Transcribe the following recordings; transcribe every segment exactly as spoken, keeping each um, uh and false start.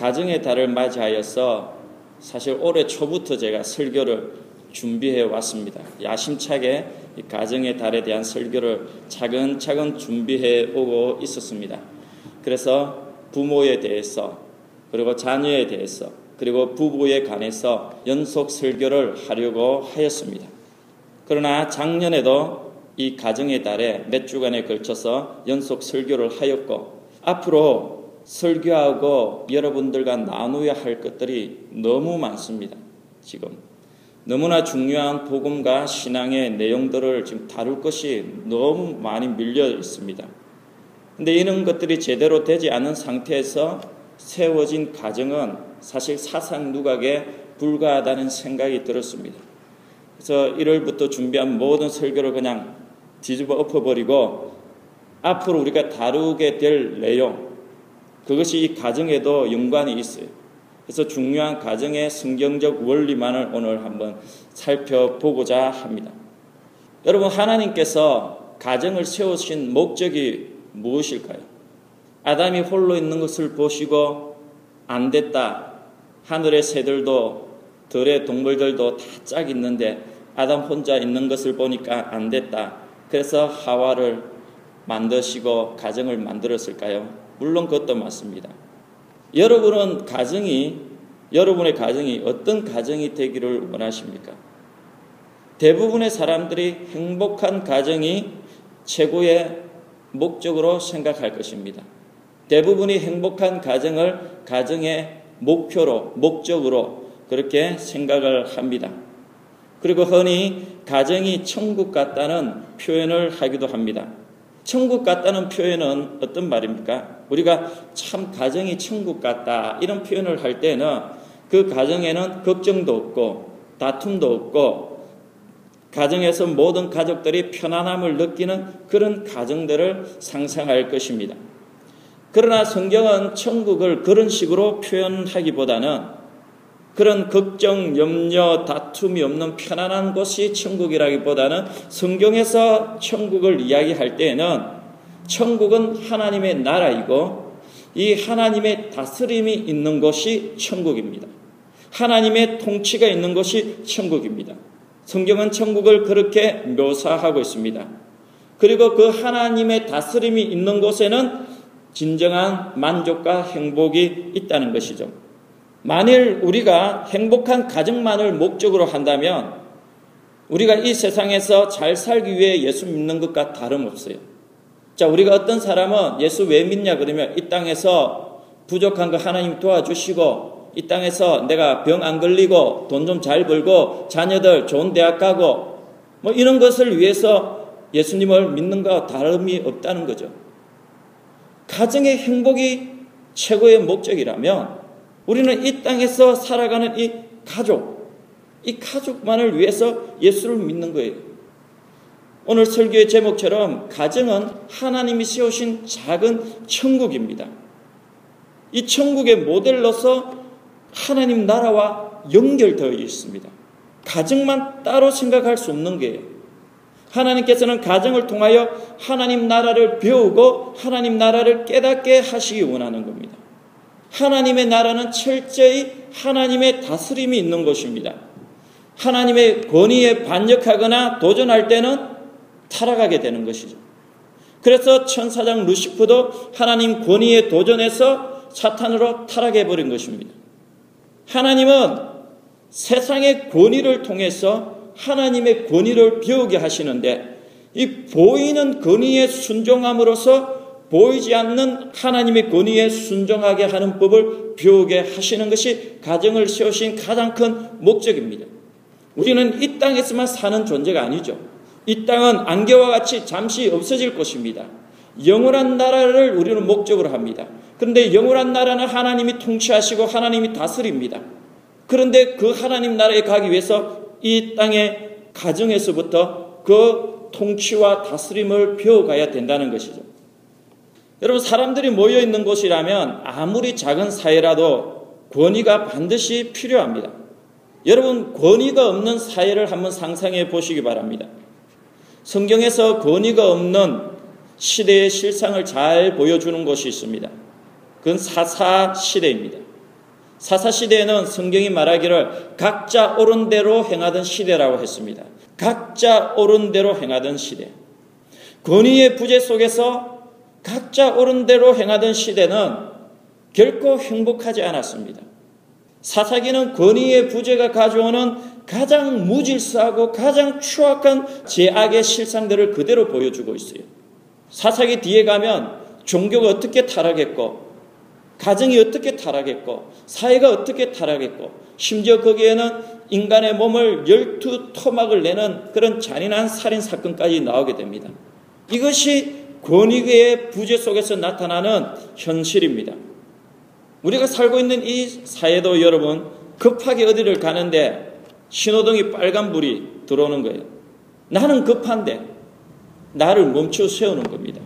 가정의 달을 맞이하여서 사실 올해 초부터 제가 설교를 준비해 왔습니다. 야심차게 이 가정의 달에 대한 설교를 차근차근 준비해 오고 있었습니다. 그래서 부모에 대해서, 그리고 자녀에 대해서, 그리고 부부에 관해서 연속 설교를 하려고 하였습니다. 그러나 작년에도 이 가정의 달에 몇 주간에 걸쳐서 연속 설교를 하였고, 앞으로 설교하고 여러분들과 나누어야 할 것들이 너무 많습니다. 지금 너무나 중요한 복음과 신앙의 내용들을 지금 다룰 것이 너무 많이 밀려 있습니다. 그런데 이런 것들이 제대로 되지 않은 상태에서 세워진 가정은 사실 사상 누각에 불과하다는 생각이 들었습니다. 그래서 일월부터 준비한 모든 설교를 그냥 뒤집어 엎어버리고 앞으로 우리가 다루게 될 내용, 그것이 이 가정에도 연관이 있어요. 그래서 중요한 가정의 성경적 원리만을 오늘 한번 살펴보고자 합니다. 여러분, 하나님께서 가정을 세우신 목적이 무엇일까요? 아담이 홀로 있는 것을 보시고 안 됐다. 하늘의 새들도 들의 동물들도 다 짝 있는데 아담 혼자 있는 것을 보니까 안 됐다. 그래서 하와를 만드시고 가정을 만들었을까요? 물론 그것도 맞습니다. 여러분은 가정이, 여러분의 가정이 어떤 가정이 되기를 원하십니까? 대부분의 사람들이 행복한 가정이 최고의 목적으로 생각할 것입니다. 대부분이 행복한 가정을 가정의 목표로, 목적으로 그렇게 생각을 합니다. 그리고 흔히 가정이 천국 같다는 표현을 하기도 합니다. 천국 같다는 표현은 어떤 말입니까? 우리가 참 가정이 천국 같다 이런 표현을 할 때는 그 가정에는 걱정도 없고 다툼도 없고 가정에서 모든 가족들이 편안함을 느끼는 그런 가정들을 상상할 것입니다. 그러나 성경은 천국을 그런 식으로 표현하기보다는 그런 걱정, 염려, 다툼이 없는 편안한 곳이 천국이라기보다는 성경에서 천국을 이야기할 때에는 천국은 하나님의 나라이고 이 하나님의 다스림이 있는 곳이 천국입니다. 하나님의 통치가 있는 곳이 천국입니다. 성경은 천국을 그렇게 묘사하고 있습니다. 그리고 그 하나님의 다스림이 있는 곳에는 진정한 만족과 행복이 있다는 것이죠. 만일 우리가 행복한 가정만을 목적으로 한다면 우리가 이 세상에서 잘 살기 위해 예수 믿는 것과 다름없어요. 자, 우리가 어떤 사람은 예수 왜 믿냐 그러면 이 땅에서 부족한 거 하나님 도와주시고 이 땅에서 내가 병 안 걸리고 돈 좀 잘 벌고 자녀들 좋은 대학 가고 뭐 이런 것을 위해서 예수님을 믿는 것과 다름이 없다는 거죠. 가정의 행복이 최고의 목적이라면 우리는 이 땅에서 살아가는 이 가족, 이 가족만을 위해서 예수를 믿는 거예요. 오늘 설교의 제목처럼 가정은 하나님이 세우신 작은 천국입니다. 이 천국의 모델로서 하나님 나라와 연결되어 있습니다. 가정만 따로 생각할 수 없는 거예요. 하나님께서는 가정을 통하여 하나님 나라를 배우고 하나님 나라를 깨닫게 하시기 원하는 겁니다. 하나님의 나라는 철저히 하나님의 다스림이 있는 것입니다. 하나님의 권위에 반역하거나 도전할 때는 타락하게 되는 것이죠. 그래서 천사장 루시프도 하나님 권위에 도전해서 사탄으로 타락해버린 것입니다. 하나님은 세상의 권위를 통해서 하나님의 권위를 배우게 하시는데 이 보이는 권위에 순종함으로써 보이지 않는 하나님의 권위에 순종하게 하는 법을 배우게 하시는 것이 가정을 세우신 가장 큰 목적입니다. 우리는 이 땅에서만 사는 존재가 아니죠. 이 땅은 안개와 같이 잠시 없어질 것입니다. 영원한 나라를 우리는 목적으로 합니다. 그런데 영원한 나라는 하나님이 통치하시고 하나님이 다스립니다. 그런데 그 하나님 나라에 가기 위해서 이 땅의 가정에서부터 그 통치와 다스림을 배워가야 된다는 것이죠. 여러분, 사람들이 모여있는 곳이라면 아무리 작은 사회라도 권위가 반드시 필요합니다. 여러분, 권위가 없는 사회를 한번 상상해 보시기 바랍니다. 성경에서 권위가 없는 시대의 실상을 잘 보여주는 곳이 있습니다. 그건 사사 시대입니다. 사사시대에는 성경이 말하기를 각자 옳은 대로 행하던 시대라고 했습니다. 각자 옳은 대로 행하던 시대. 권위의 부재 속에서 각자 옳은 대로 행하던 시대는 결코 행복하지 않았습니다. 사사기는 권위의 부재가 가져오는 가장 무질서하고 가장 추악한 제악의 실상들을 그대로 보여주고 있어요. 사사기 뒤에 가면 종교가 어떻게 타락했고, 가정이 어떻게 타락했고, 사회가 어떻게 타락했고, 심지어 거기에는 인간의 몸을 열두 토막을 내는 그런 잔인한 살인사건까지 나오게 됩니다. 이것이 권위의 부재 속에서 나타나는 현실입니다. 우리가 살고 있는 이 사회도 여러분, 급하게 어디를 가는데 신호등이 빨간불이 들어오는 거예요. 나는 급한데 나를 멈춰 세우는 겁니다.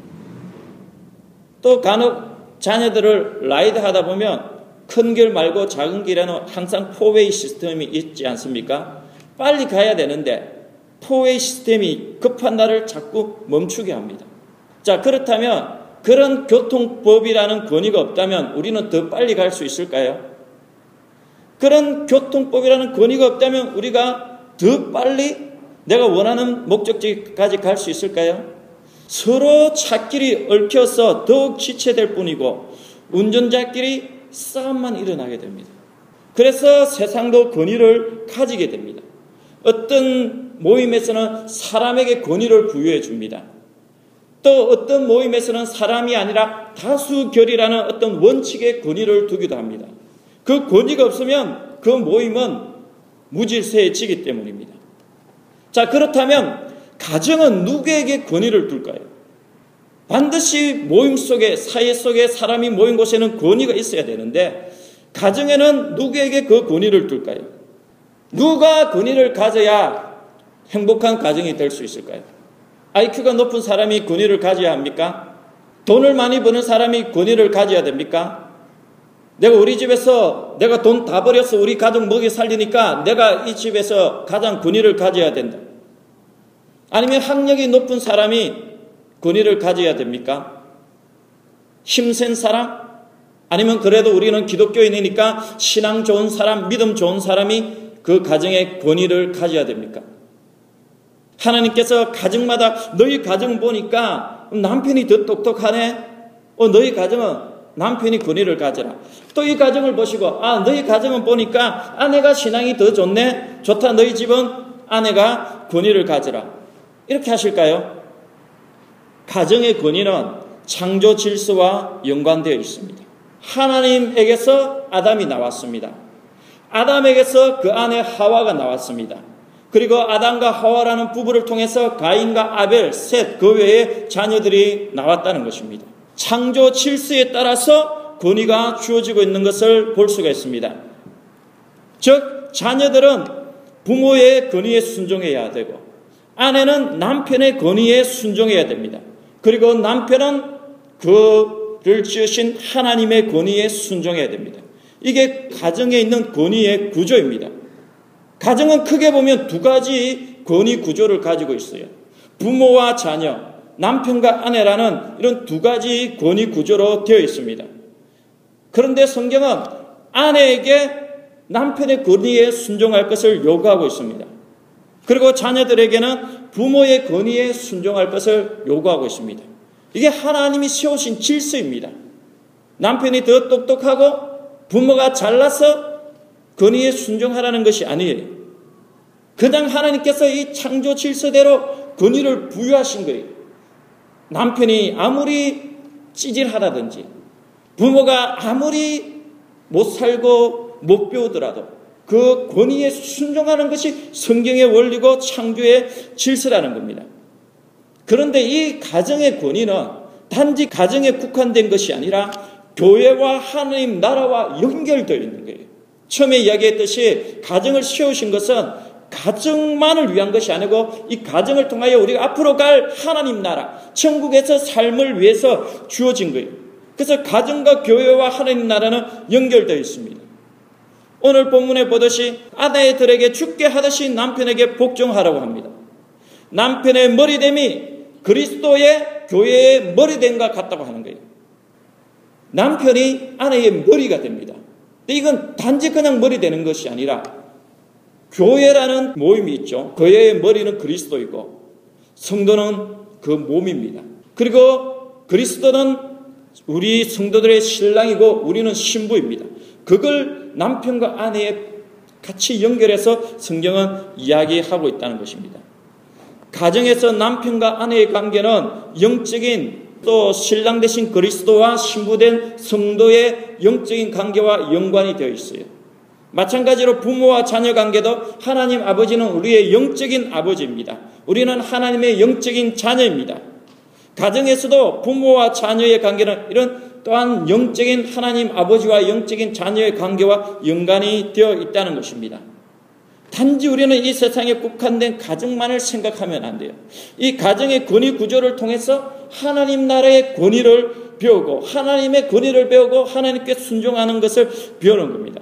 또 간혹 자녀들을 라이드 하다 보면 큰 길 말고 작은 길에는 항상 포웨이 시스템이 있지 않습니까? 빨리 가야 되는데 포웨이 시스템이 급한 나를 자꾸 멈추게 합니다. 자, 그렇다면 그런 교통법이라는 권위가 없다면 우리는 더 빨리 갈 수 있을까요? 그런 교통법이라는 권위가 없다면 우리가 더 빨리 내가 원하는 목적지까지 갈 수 있을까요? 서로 찻길이 얽혀서 더욱 지체될 뿐이고 운전자끼리 싸움만 일어나게 됩니다. 그래서 세상도 권위를 가지게 됩니다. 어떤 모임에서는 사람에게 권위를 부여해 줍니다. 또 어떤 모임에서는 사람이 아니라 다수결이라는 어떤 원칙의 권위를 두기도 합니다. 그 권위가 없으면 그 모임은 무질서해지기 때문입니다. 자, 그렇다면 가정은 누구에게 권위를 둘까요? 반드시 모임 속에, 사회 속에 사람이 모인 곳에는 권위가 있어야 되는데 가정에는 누구에게 그 권위를 둘까요? 누가 권위를 가져야 행복한 가정이 될 수 있을까요? 아이큐가 높은 사람이 권위를 가져야 합니까? 돈을 많이 버는 사람이 권위를 가져야 됩니까? 내가 우리 집에서 내가 돈 다 버려서 우리 가족 먹여 살리니까 내가 이 집에서 가장 권위를 가져야 된다. 아니면 학력이 높은 사람이 권위를 가져야 됩니까? 힘센 사람? 아니면 그래도 우리는 기독교인이니까 신앙 좋은 사람, 믿음 좋은 사람이 그 가정의 권위를 가져야 됩니까? 하나님께서 가정마다 너희 가정 보니까 남편이 더 똑똑하네. 어, 너희 가정은 남편이 권위를 가져라. 또 이 가정을 보시고 아, 너희 가정은 보니까 아내가 신앙이 더 좋네. 좋다. 너희 집은 아내가 권위를 가져라. 이렇게 하실까요? 가정의 권위는 창조 질서와 연관되어 있습니다. 하나님에게서 아담이 나왔습니다. 아담에게서 그 안에 하와가 나왔습니다. 그리고 아담과 하와라는 부부를 통해서 가인과 아벨, 셋, 그 외에 자녀들이 나왔다는 것입니다. 창조 질서에 따라서 권위가 주어지고 있는 것을 볼 수가 있습니다. 즉 자녀들은 부모의 권위에 순종해야 되고 아내는 남편의 권위에 순종해야 됩니다. 그리고 남편은 그를 지으신 하나님의 권위에 순종해야 됩니다. 이게 가정에 있는 권위의 구조입니다. 가정은 크게 보면 두 가지 권위 구조를 가지고 있어요. 부모와 자녀, 남편과 아내라는 이런 두 가지 권위 구조로 되어 있습니다. 그런데 성경은 아내에게 남편의 권위에 순종할 것을 요구하고 있습니다. 그리고 자녀들에게는 부모의 권위에 순종할 것을 요구하고 있습니다. 이게 하나님이 세우신 질서입니다. 남편이 더 똑똑하고 부모가 잘나서 권위에 순종하라는 것이 아니에요. 그냥 하나님께서 이 창조 질서대로 권위를 부여하신 거예요. 남편이 아무리 찌질하다든지 부모가 아무리 못 살고 못 배우더라도 그 권위에 순종하는 것이 성경의 원리고 창조의 질서라는 겁니다. 그런데 이 가정의 권위는 단지 가정에 국한된 것이 아니라 교회와 하나님 나라와 연결되어 있는 거예요. 처음에 이야기했듯이 가정을 세우신 것은 가정만을 위한 것이 아니고 이 가정을 통하여 우리가 앞으로 갈 하나님 나라, 천국에서 삶을 위해서 주어진 거예요. 그래서 가정과 교회와 하나님 나라는 연결되어 있습니다. 오늘 본문에 보듯이 아내들에게 죽게 하듯이 남편에게 복종하라고 합니다. 남편의 머리됨이 그리스도의 교회의 머리됨과 같다고 하는 거예요. 남편이 아내의 머리가 됩니다. 근데 이건 단지 그냥 머리 되는 것이 아니라 교회라는 모임이 있죠. 교회의 머리는 그리스도이고 성도는 그 몸입니다. 그리고 그리스도는 우리 성도들의 신랑이고 우리는 신부입니다. 그걸 남편과 아내에 같이 연결해서 성경은 이야기하고 있다는 것입니다. 가정에서 남편과 아내의 관계는 영적인 또 신랑 되신 그리스도와 신부된 성도의 영적인 관계와 연관이 되어 있어요. 마찬가지로 부모와 자녀 관계도 하나님 아버지는 우리의 영적인 아버지입니다. 우리는 하나님의 영적인 자녀입니다. 가정에서도 부모와 자녀의 관계는 이런 또한 영적인 하나님 아버지와 영적인 자녀의 관계와 연관이 되어 있다는 것입니다. 단지 우리는 이 세상에 국한된 가정만을 생각하면 안 돼요. 이 가정의 권위 구조를 통해서 하나님 나라의 권위를 배우고 하나님의 권위를 배우고 하나님께 순종하는 것을 배우는 겁니다.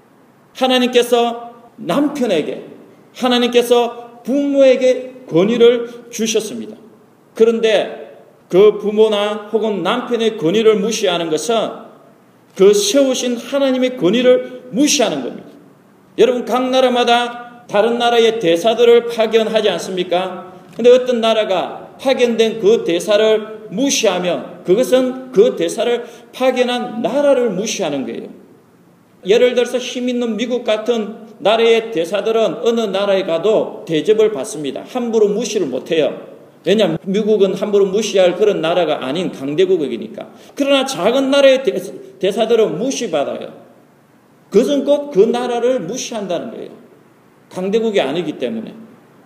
하나님께서 남편에게, 하나님께서 부모에게 권위를 주셨습니다. 그런데 그 부모나 혹은 남편의 권위를 무시하는 것은 그 세우신 하나님의 권위를 무시하는 겁니다. 여러분, 각 나라마다 다른 나라의 대사들을 파견하지 않습니까? 근데 어떤 나라가 파견된 그 대사를 무시하면 그것은 그 대사를 파견한 나라를 무시하는 거예요. 예를 들어서 힘 있는 미국 같은 나라의 대사들은 어느 나라에 가도 대접을 받습니다. 함부로 무시를 못해요. 왜냐하면 미국은 함부로 무시할 그런 나라가 아닌 강대국이니까. 그러나 작은 나라의 대사들은 무시받아요. 그것은 곧 그 나라를 무시한다는 거예요. 강대국이 아니기 때문에.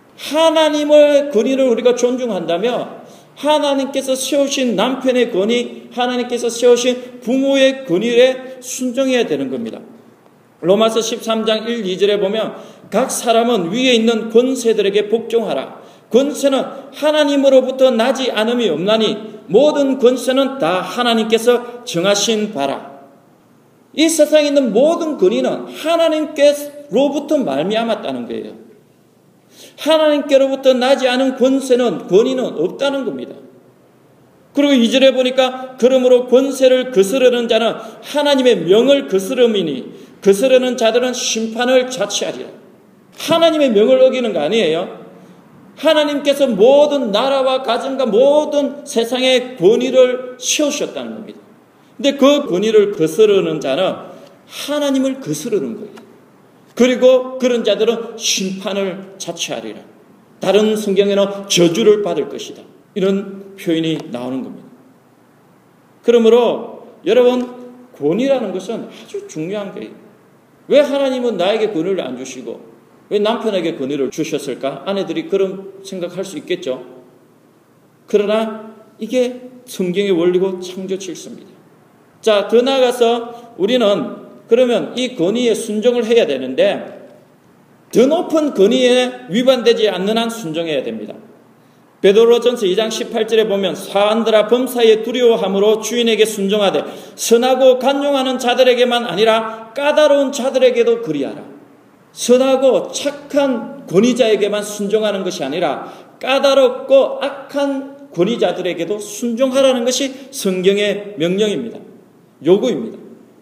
하나님의 권위를 우리가 존중한다면 하나님께서 세우신 남편의 권위, 하나님께서 세우신 부모의 권위에 순종해야 되는 겁니다. 로마서 십삼 장 일, 이 절에 보면 각 사람은 위에 있는 권세들에게 복종하라. 권세는 하나님으로부터 나지 않음이 없나니 모든 권세는 다 하나님께서 정하신 바라. 이 세상에 있는 모든 권위는 하나님께로부터 말미암았다는 거예요. 하나님께로부터 나지 않은 권세는 권위는 없다는 겁니다. 그리고 이 절에 보니까 그러므로 권세를 거스르는 자는 하나님의 명을 거스름이니 거스르는 자들은 심판을 자취하리라. 하나님의 명을 어기는 거 아니에요. 하나님께서 모든 나라와 가정과 모든 세상의 권위를 세우셨다는 겁니다. 근데 그 권위를 거스르는 자는 하나님을 거스르는 거예요. 그리고 그런 자들은 심판을 자취하리라. 다른 성경에는 저주를 받을 것이다. 이런 표현이 나오는 겁니다. 그러므로 여러분, 권위라는 것은 아주 중요한 거예요. 왜 하나님은 나에게 권위를 안 주시고 왜 남편에게 권위를 주셨을까? 아내들이 그런 생각할 수 있겠죠. 그러나 이게 성경의 원리고 창조 질서입니다. 자, 더 나아가서 우리는 그러면 이 권위에 순종을 해야 되는데 더 높은 권위에 위반되지 않는 한 순종해야 됩니다. 베드로전서 이 장 십팔 절에 보면 사안들아 범사에 두려워함으로 주인에게 순종하되 선하고 간용하는 자들에게만 아니라 까다로운 자들에게도 그리하라. 선하고 착한 권위자에게만 순종하는 것이 아니라 까다롭고 악한 권위자들에게도 순종하라는 것이 성경의 명령입니다. 요구입니다.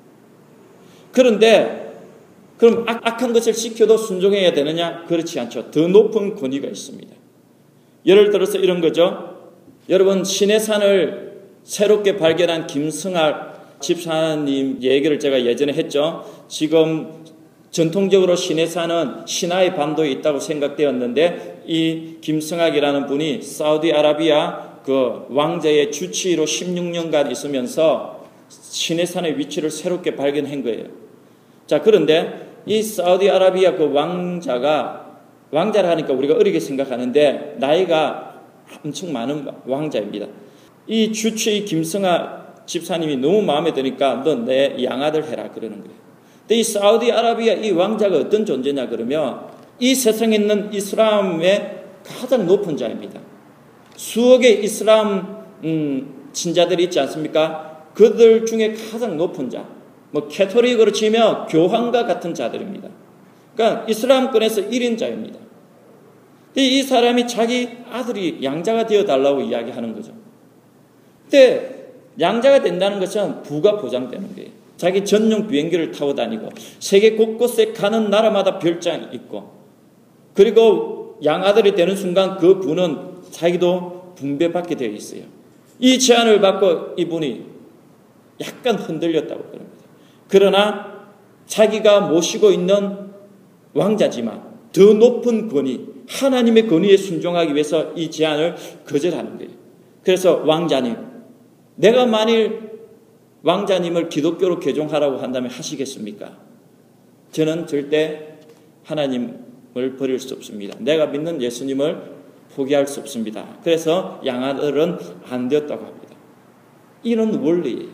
그런데 그럼 악한 것을 지켜도 순종해야 되느냐? 그렇지 않죠. 더 높은 권위가 있습니다. 예를 들어서 이런 거죠. 여러분, 시내산을 새롭게 발견한 김승학 집사님 얘기를 제가 예전에 했죠. 지금 전통적으로 시내산은 시나이 반도에 있다고 생각되었는데 이 김승학이라는 분이 사우디아라비아 그 왕자의 주치의로 십육 년간 있으면서 시내산의 위치를 새롭게 발견한 거예요. 자, 그런데 이 사우디아라비아 그 왕자가, 왕자라 하니까 우리가 어리게 생각하는데 나이가 엄청 많은 왕자입니다. 이 주치의 김승학 집사님이 너무 마음에 드니까 너 내 양아들 해라 그러는 거예요. 근데 이 사우디아라비아 이 왕자가 어떤 존재냐 그러면 이 세상에 있는 이슬람의 가장 높은 자입니다. 수억의 이슬람 음, 신자들이 있지 않습니까? 그들 중에 가장 높은 자, 뭐 캐토릭으로 치면 교황과 같은 자들입니다. 그러니까 이슬람권에서 일 인자입니다. 이 사람이 자기 아들이 양자가 되어달라고 이야기하는 거죠. 근데 양자가 된다는 것은 부가 보장되는 거예요. 자기 전용 비행기를 타고 다니고 세계 곳곳에 가는 나라마다 별장이 있고 그리고 양아들이 되는 순간 그 부는 자기도 분배받게 되어 있어요. 이 제안을 받고 이분이 약간 흔들렸다고 그럽니다. 그러나 자기가 모시고 있는 왕자지만 더 높은 권위, 하나님의 권위에 순종하기 위해서 이 제안을 거절하는 거예요. 그래서 왕자님, 내가 만일 왕자님을 기독교로 개종하라고 한다면 하시겠습니까? 저는 절대 하나님을 버릴 수 없습니다. 내가 믿는 예수님을 포기할 수 없습니다. 그래서 양아들은 안 되었다고 합니다. 이런 원리예요.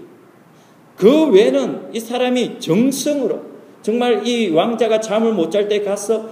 그 외에는 이 사람이 정성으로 정말 이 왕자가 잠을 못 잘 때 가서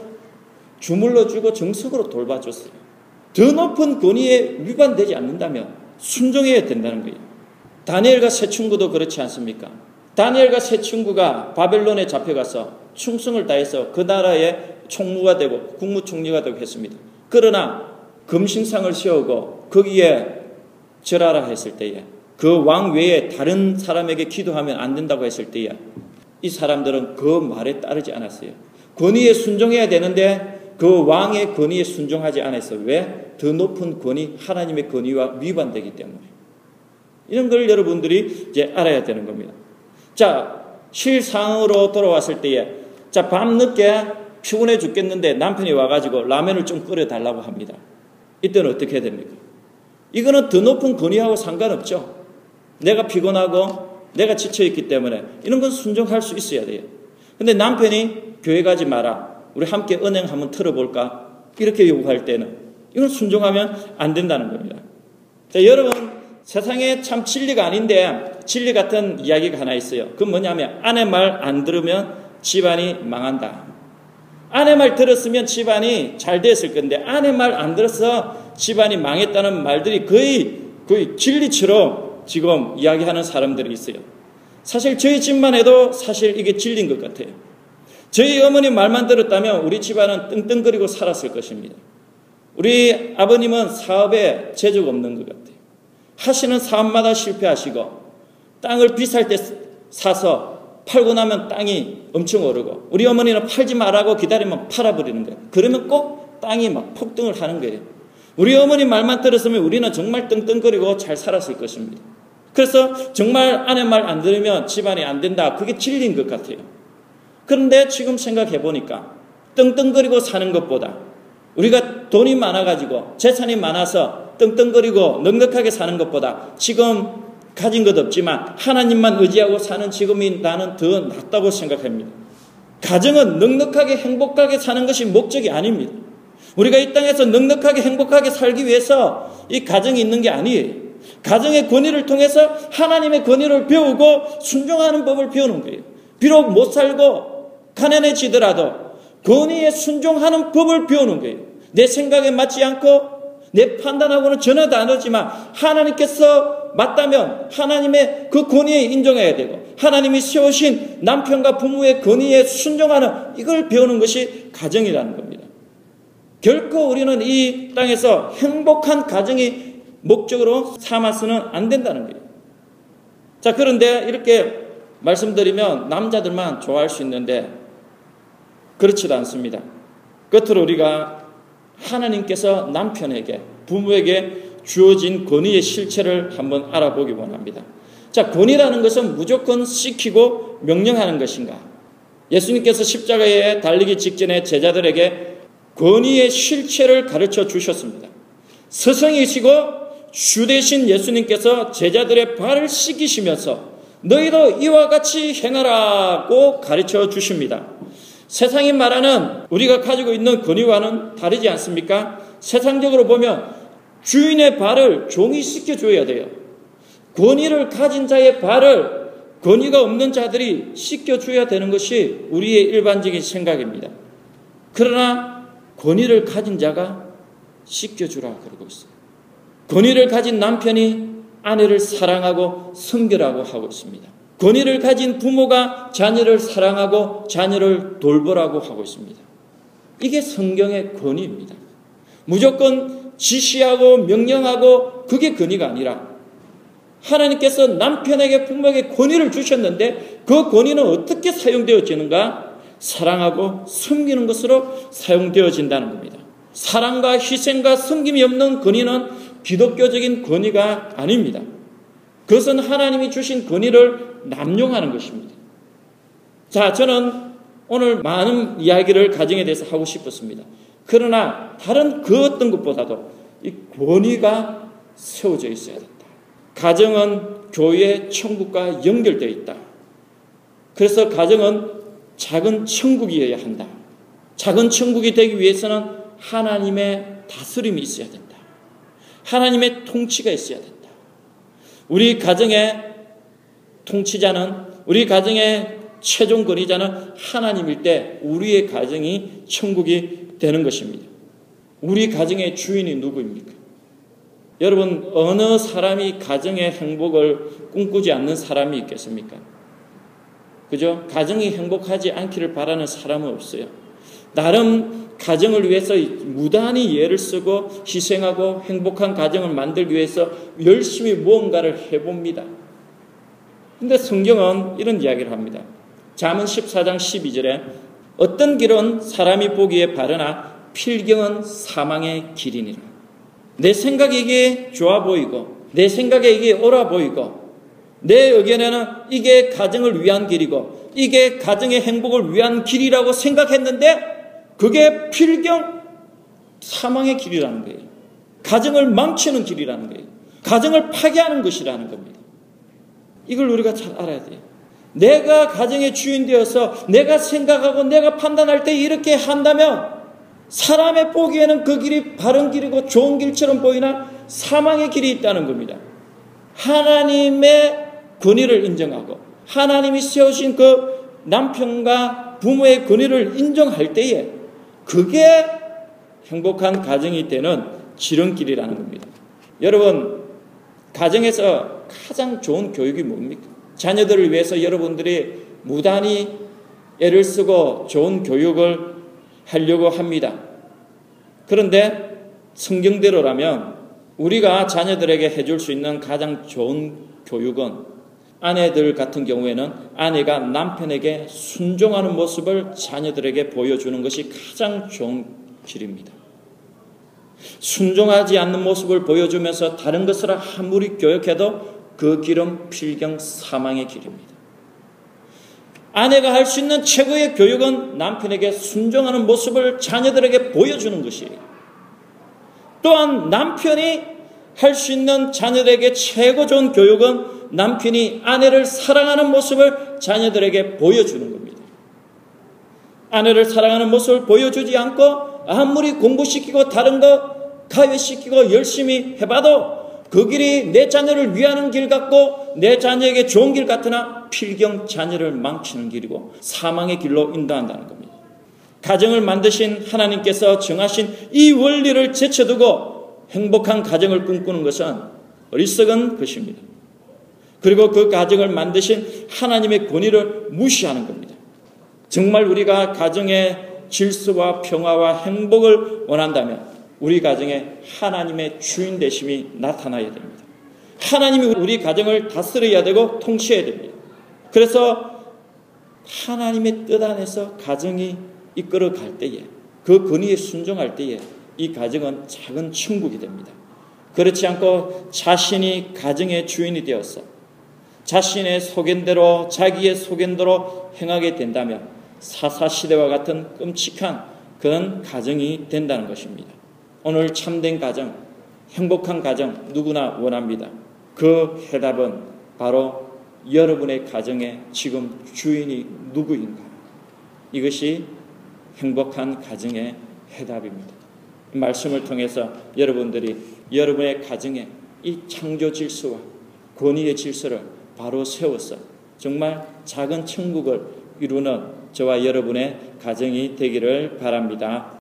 주물러주고 정성으로 돌봐줬어요. 더 높은 권위에 위반되지 않는다면 순종해야 된다는 거예요. 다니엘과 세 친구도 그렇지 않습니까? 다니엘과 세 친구가 바벨론에 잡혀가서 충성을 다해서 그 나라의 총무가 되고 국무총리가 되고 했습니다. 그러나 금신상을 세우고 거기에 절하라 했을 때에 그 왕 외에 다른 사람에게 기도하면 안 된다고 했을 때에 이 사람들은 그 말에 따르지 않았어요. 권위에 순종해야 되는데 그 왕의 권위에 순종하지 않았어요. 왜? 더 높은 권위, 하나님의 권위와 위반되기 때문에. 이런 걸 여러분들이 이제 알아야 되는 겁니다. 자, 실상으로 돌아왔을 때에 자, 밤늦게 피곤해 죽겠는데 남편이 와가지고 라면을 좀 끓여달라고 합니다. 이때는 어떻게 해야 됩니까? 이거는 더 높은 권위하고 상관없죠. 내가 피곤하고 내가 지쳐있기 때문에 이런 건 순종할 수 있어야 돼요. 근데 남편이 교회 가지 마라. 우리 함께 은행 한번 틀어볼까? 이렇게 요구할 때는 이건 순종하면 안 된다는 겁니다. 자, 여러분 세상에 참 진리가 아닌데 진리 같은 이야기가 하나 있어요. 그건 뭐냐면 아내 말 안 들으면 집안이 망한다. 아내 말 들었으면 집안이 잘 됐을 건데 아내 말 안 들어서 집안이 망했다는 말들이 거의 거의 진리처럼 지금 이야기하는 사람들이 있어요. 사실 저희 집만 해도 사실 이게 진리인 것 같아요. 저희 어머니 말만 들었다면 우리 집안은 떵떵거리고 살았을 것입니다. 우리 아버님은 사업에 재주가 없는 것 같아요. 하시는 사업마다 실패하시고 땅을 비쌀 때 사서 팔고 나면 땅이 엄청 오르고 우리 어머니는 팔지 말라고 기다리면 팔아버리는 거예요. 그러면 꼭 땅이 막 폭등을 하는 거예요. 우리 어머니 말만 들었으면 우리는 정말 떵떵거리고 잘 살았을 것입니다. 그래서 정말 아내 말 안 들으면 집안이 안 된다. 그게 진리인 것 같아요. 그런데 지금 생각해 보니까 떵떵거리고 사는 것보다 우리가 돈이 많아가지고 재산이 많아서 떵떵거리고 넉넉하게 사는 것보다 지금 가진 것 없지만 하나님만 의지하고 사는 지금이 나는 더 낫다고 생각합니다. 가정은 넉넉하게 행복하게 사는 것이 목적이 아닙니다. 우리가 이 땅에서 넉넉하게 행복하게 살기 위해서 이 가정이 있는 게 아니에요. 가정의 권위를 통해서 하나님의 권위를 배우고 순종하는 법을 배우는 거예요. 비록 못 살고 가난해지더라도 권위에 순종하는 법을 배우는 거예요. 내 생각에 맞지 않고 내 판단하고는 전혀 다르지만 하나님께서 맞다면 하나님의 그 권위에 인정해야 되고 하나님이 세우신 남편과 부모의 권위에 순종하는 이걸 배우는 것이 가정이라는 겁니다. 결코 우리는 이 땅에서 행복한 가정이 목적으로 삼아서는 안 된다는 거예요. 자, 그런데 이렇게 말씀드리면 남자들만 좋아할 수 있는데 그렇지도 않습니다. 끝으로 우리가 하나님께서 남편에게 부모에게 주어진 권위의 실체를 한번 알아보기 원합니다. 자, 권위라는 것은 무조건 시키고 명령하는 것인가? 예수님께서 십자가에 달리기 직전에 제자들에게 권위의 실체를 가르쳐 주셨습니다. 스승이시고 주 되신 예수님께서 제자들의 발을 씻기시면서 너희도 이와 같이 행하라고 가르쳐 주십니다. 세상이 말하는 우리가 가지고 있는 권위와는 다르지 않습니까? 세상적으로 보면 주인의 발을 종이 씻겨줘야 돼요. 권위를 가진 자의 발을 권위가 없는 자들이 씻겨줘야 되는 것이 우리의 일반적인 생각입니다. 그러나 권위를 가진 자가 씻겨주라 그러고 있어요. 권위를 가진 남편이 아내를 사랑하고 섬기라고 하고 있습니다. 권위를 가진 부모가 자녀를 사랑하고 자녀를 돌보라고 하고 있습니다. 이게 성경의 권위입니다. 무조건 지시하고 명령하고 그게 권위가 아니라 하나님께서 남편에게 부모에게 권위를 주셨는데 그 권위는 어떻게 사용되어지는가? 사랑하고 섬기는 것으로 사용되어진다는 겁니다. 사랑과 희생과 섬김이 없는 권위는 기독교적인 권위가 아닙니다. 그것은 하나님이 주신 권위를 남용하는 것입니다. 자, 저는 오늘 많은 이야기를 가정에 대해서 하고 싶었습니다. 그러나 다른 그 어떤 것보다도 이 권위가 세워져 있어야 된다. 가정은 교회, 천국과 연결되어 있다. 그래서 가정은 작은 천국이어야 한다. 작은 천국이 되기 위해서는 하나님의 다스림이 있어야 된다. 하나님의 통치가 있어야 된다. 우리 가정의 통치자는, 우리 가정의 최종 권위자는 하나님일 때 우리의 가정이 천국이 되는 것입니다. 우리 가정의 주인이 누구입니까? 여러분, 어느 사람이 가정의 행복을 꿈꾸지 않는 사람이 있겠습니까? 그죠? 가정이 행복하지 않기를 바라는 사람은 없어요. 나름 가정을 위해서 무단히 애를 쓰고 희생하고 행복한 가정을 만들기 위해서 열심히 무언가를 해봅니다. 근데 성경은 이런 이야기를 합니다. 잠언 십사 장 십이 절에 어떤 길은 사람이 보기에 바르나 필경은 사망의 길이니라. 내 생각에 이게 좋아 보이고 내 생각에 이게 옳아 보이고 내 의견에는 이게 가정을 위한 길이고 이게 가정의 행복을 위한 길이라고 생각했는데 그게 필경 사망의 길이라는 거예요. 가정을 망치는 길이라는 거예요. 가정을 파괴하는 것이라는 겁니다. 이걸 우리가 잘 알아야 돼요. 내가 가정의 주인 되어서 내가 생각하고 내가 판단할 때 이렇게 한다면 사람의 보기에는 그 길이 바른 길이고 좋은 길처럼 보이나 사망의 길이 있다는 겁니다. 하나님의 권위를 인정하고 하나님이 세우신 그 남편과 부모의 권위를 인정할 때에 그게 행복한 가정이 되는 지름길이라는 겁니다. 여러분, 가정에서 가장 좋은 교육이 뭡니까? 자녀들을 위해서 여러분들이 무단히 애를 쓰고 좋은 교육을 하려고 합니다. 그런데 성경대로라면 우리가 자녀들에게 해줄 수 있는 가장 좋은 교육은 아내들 같은 경우에는 아내가 남편에게 순종하는 모습을 자녀들에게 보여주는 것이 가장 좋은 길입니다. 순종하지 않는 모습을 보여주면서 다른 것을 아무리 교육해도 그 길은 필경 사망의 길입니다. 아내가 할 수 있는 최고의 교육은 남편에게 순종하는 모습을 자녀들에게 보여주는 것이에요. 또한 남편이 할 수 있는 자녀들에게 최고 좋은 교육은 남편이 아내를 사랑하는 모습을 자녀들에게 보여주는 겁니다. 아내를 사랑하는 모습을 보여주지 않고 아무리 공부시키고 다른 거 가외시키고 열심히 해봐도 그 길이 내 자녀를 위하는 길 같고 내 자녀에게 좋은 길 같으나 필경 자녀를 망치는 길이고 사망의 길로 인도한다는 겁니다. 가정을 만드신 하나님께서 정하신 이 원리를 제쳐두고 행복한 가정을 꿈꾸는 것은 어리석은 것입니다. 그리고 그 가정을 만드신 하나님의 권위를 무시하는 겁니다. 정말 우리가 가정의 질서와 평화와 행복을 원한다면 우리 가정에 하나님의 주인 되심이 나타나야 됩니다. 하나님이 우리 가정을 다스려야 되고 통치해야 됩니다. 그래서 하나님의 뜻 안에서 가정이 이끌어갈 때에 그 권위에 순종할 때에 이 가정은 작은 천국이 됩니다. 그렇지 않고 자신이 가정의 주인이 되어서 자신의 소견대로 자기의 소견대로 행하게 된다면 사사시대와 같은 끔찍한 그런 가정이 된다는 것입니다. 오늘 참된 가정, 행복한 가정 누구나 원합니다. 그 해답은 바로 여러분의 가정의 지금 주인이 누구인가? 이것이 행복한 가정의 해답입니다. 말씀을 통해서 여러분들이 여러분의 가정에 이 창조 질서와 권위의 질서를 바로 세워서 정말 작은 천국을 이루는 저와 여러분의 가정이 되기를 바랍니다.